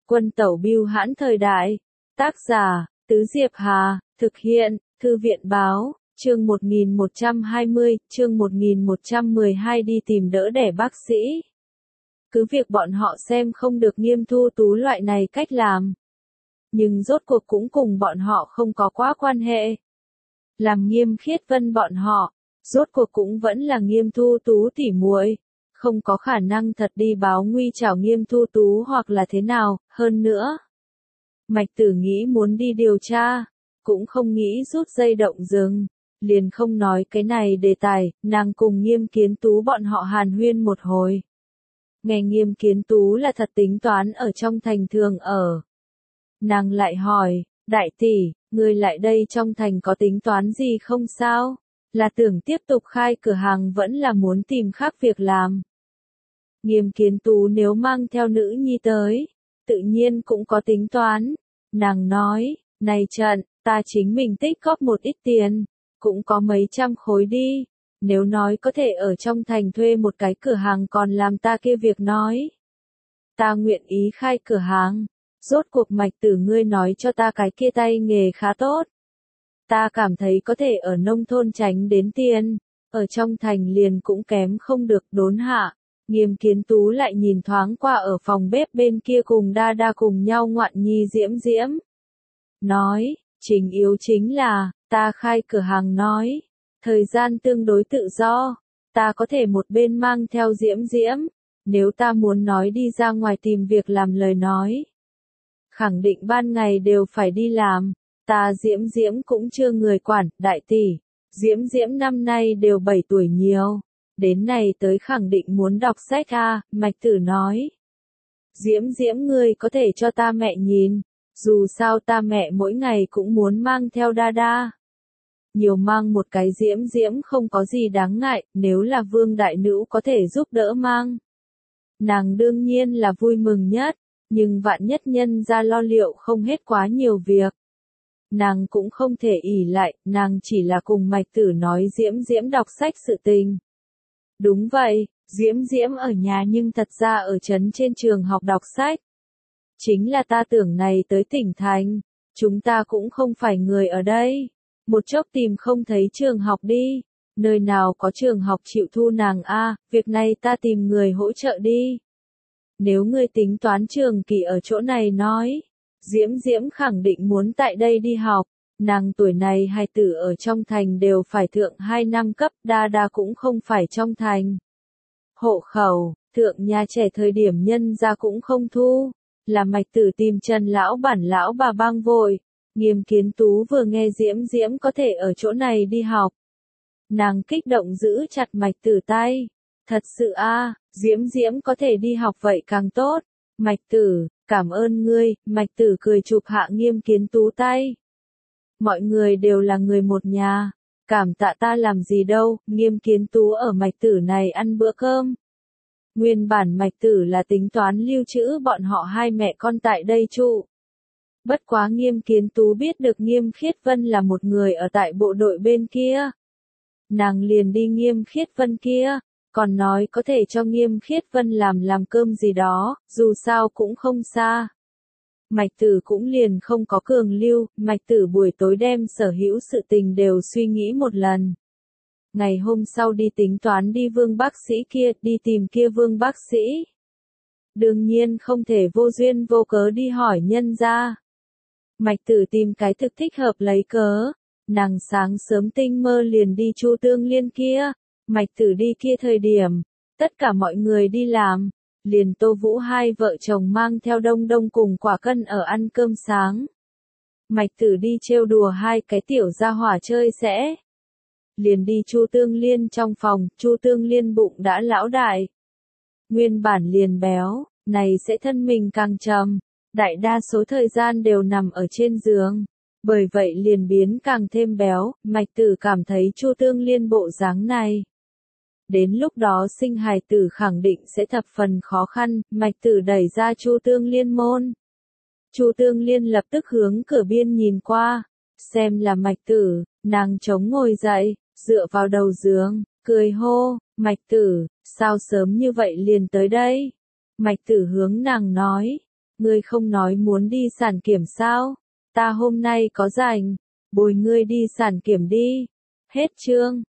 Quân tẩu bưu hãn thời đại. Tác giả, Tứ Diệp Hà, thực hiện, Thư viện báo, chương 1120, chương 1112 đi tìm đỡ đẻ bác sĩ. Cứ việc bọn họ xem không được Nghiêm Thu Tú loại này cách làm. Nhưng rốt cuộc cũng cùng bọn họ không có quá quan hệ. Làm Nghiêm Khiết Vân bọn họ, rốt cuộc cũng vẫn là Nghiêm Thu Tú tỉ muội, không có khả năng thật đi báo nguy chảo Nghiêm Thu Tú hoặc là thế nào, hơn nữa. Mạch Tử nghĩ muốn đi điều tra, cũng không nghĩ rút dây động rừng, liền không nói cái này đề tài, nàng cùng Nghiêm Kiến Tú bọn họ hàn huyên một hồi. Nghe Nghiêm Kiến Tú là thật tính toán ở trong thành thường ở. Nàng lại hỏi, đại tỷ, ngươi lại đây trong thành có tính toán gì không sao? Là tưởng tiếp tục khai cửa hàng vẫn là muốn tìm khác việc làm. Nghiêm Kiến Tú nếu mang theo nữ nhi tới, tự nhiên cũng có tính toán. Nàng nói, này trận, ta chính mình tích góp một ít tiền, cũng có mấy trăm khối đi. Nếu nói có thể ở trong thành thuê một cái cửa hàng còn làm ta kia việc nói. Ta nguyện ý khai cửa hàng. Rốt cuộc Mạch Tử ngươi nói cho ta cái kia tay nghề khá tốt. Ta cảm thấy có thể ở nông thôn tránh đến tiền, ở trong thành liền cũng kém không được đốn hạ. Nghiêm Kiến Tú lại nhìn thoáng qua ở phòng bếp bên kia cùng đa đa cùng nhau ngoạn nhi diễm diễm. Nói, chính yếu chính là, ta khai cửa hàng nói, thời gian tương đối tự do, ta có thể một bên mang theo diễm diễm, nếu ta muốn nói đi ra ngoài tìm việc làm lời nói. Khẳng định ban ngày đều phải đi làm, ta diễm diễm cũng chưa người quản, đại tỷ, diễm diễm năm nay đều 7 tuổi nhiều. Đến này tới khẳng định muốn đọc sách à, Mạch Tử nói. Diễm diễm ngươi có thể cho ta mẹ nhìn, dù sao ta mẹ mỗi ngày cũng muốn mang theo đa đa. Nhiều mang một cái diễm diễm không có gì đáng ngại, nếu là Vương đại nữ có thể giúp đỡ mang. Nàng đương nhiên là vui mừng nhất, nhưng vạn nhất nhân ra lo liệu không hết quá nhiều việc. Nàng cũng không thể ỷ lại, nàng chỉ là cùng Mạch Tử nói diễm diễm đọc sách sự tình. Đúng vậy, diễm diễm ở nhà nhưng thật ra ở trấn trên trường học đọc sách. Chính là ta tưởng này tới tỉnh thành, chúng ta cũng không phải người ở đây. Một chốc tìm không thấy trường học đi, nơi nào có trường học chịu thu nàng a, việc này ta tìm người hỗ trợ đi. Nếu ngươi tính toán trường kỳ ở chỗ này nói, diễm diễm khẳng định muốn tại đây đi học. Nàng tuổi này hài tử ở trong thành đều phải thượng 2 năm cấp, đa đa cũng không phải trong thành. Hộ khẩu, thượng nhà trẻ thời điểm nhân ra cũng không thu, là Mạch Tử tìm Trần lão bản lão bà bang vội. Nghiêm Kiến Tú vừa nghe diễm diễm có thể ở chỗ này đi học. Nàng kích động giữ chặt Mạch Tử tay. Thật sự a, diễm diễm có thể đi học vậy càng tốt. Mạch Tử, cảm ơn ngươi, Mạch Tử cười chụp hạ Nghiêm Kiến Tú tay. Mọi người đều là người một nhà, cảm tạ ta làm gì đâu, Nghiêm Kiến Tú ở Mạch Tử này ăn bữa cơm. Nguyên bản Mạch Tử là tính toán lưu trữ bọn họ hai mẹ con tại đây trụ. Bất quá Nghiêm Kiến Tú biết được Nghiêm Khiết Vân là một người ở tại bộ đội bên kia. Nàng liền đi Nghiêm Khiết Vân kia, còn nói có thể cho Nghiêm Khiết Vân làm cơm gì đó, dù sao cũng không xa. Mạch Tử cũng liền không có cường lưu, Mạch Tử buổi tối đem sở hữu sự tình đều suy nghĩ một lần. Ngày hôm sau đi tính toán đi Vương bác sĩ kia, đi tìm kia Vương bác sĩ. Đương nhiên không thể vô duyên vô cớ đi hỏi nhân ra. Mạch Tử tìm cái thực thích hợp lấy cớ. Nàng sáng sớm tinh mơ liền đi Chu Tương Liên kia. Mạch Tử đi kia thời điểm, tất cả mọi người đi làm. Liền Tô Vũ hai vợ chồng mang theo Đông Đông cùng Quả Cân ở ăn cơm sáng. Mạch Tử đi trêu đùa hai cái tiểu gia hỏa chơi sẽ. Liền đi Chu Tương Liên trong phòng, Chu Tương Liên bụng đã lão đại. Nguyên bản liền béo, này sẽ thân mình càng trầm, đại đa số thời gian đều nằm ở trên giường. Bởi vậy liền biến càng thêm béo, Mạch Tử cảm thấy Chu Tương Liên bộ dáng này. Đến lúc đó sinh hài tử khẳng định sẽ thập phần khó khăn, Mạch Tử đẩy ra Chu Tương Liên môn. Chu Tương Liên lập tức hướng cửa biên nhìn qua, xem là Mạch Tử, nàng chống ngồi dậy, dựa vào đầu giường, cười hô, Mạch Tử, sao sớm như vậy liền tới đây? Mạch Tử hướng nàng nói, Ngươi không nói muốn đi sản kiểm sao? Ta hôm nay có rảnh, bồi ngươi đi sản kiểm đi. Hết chương.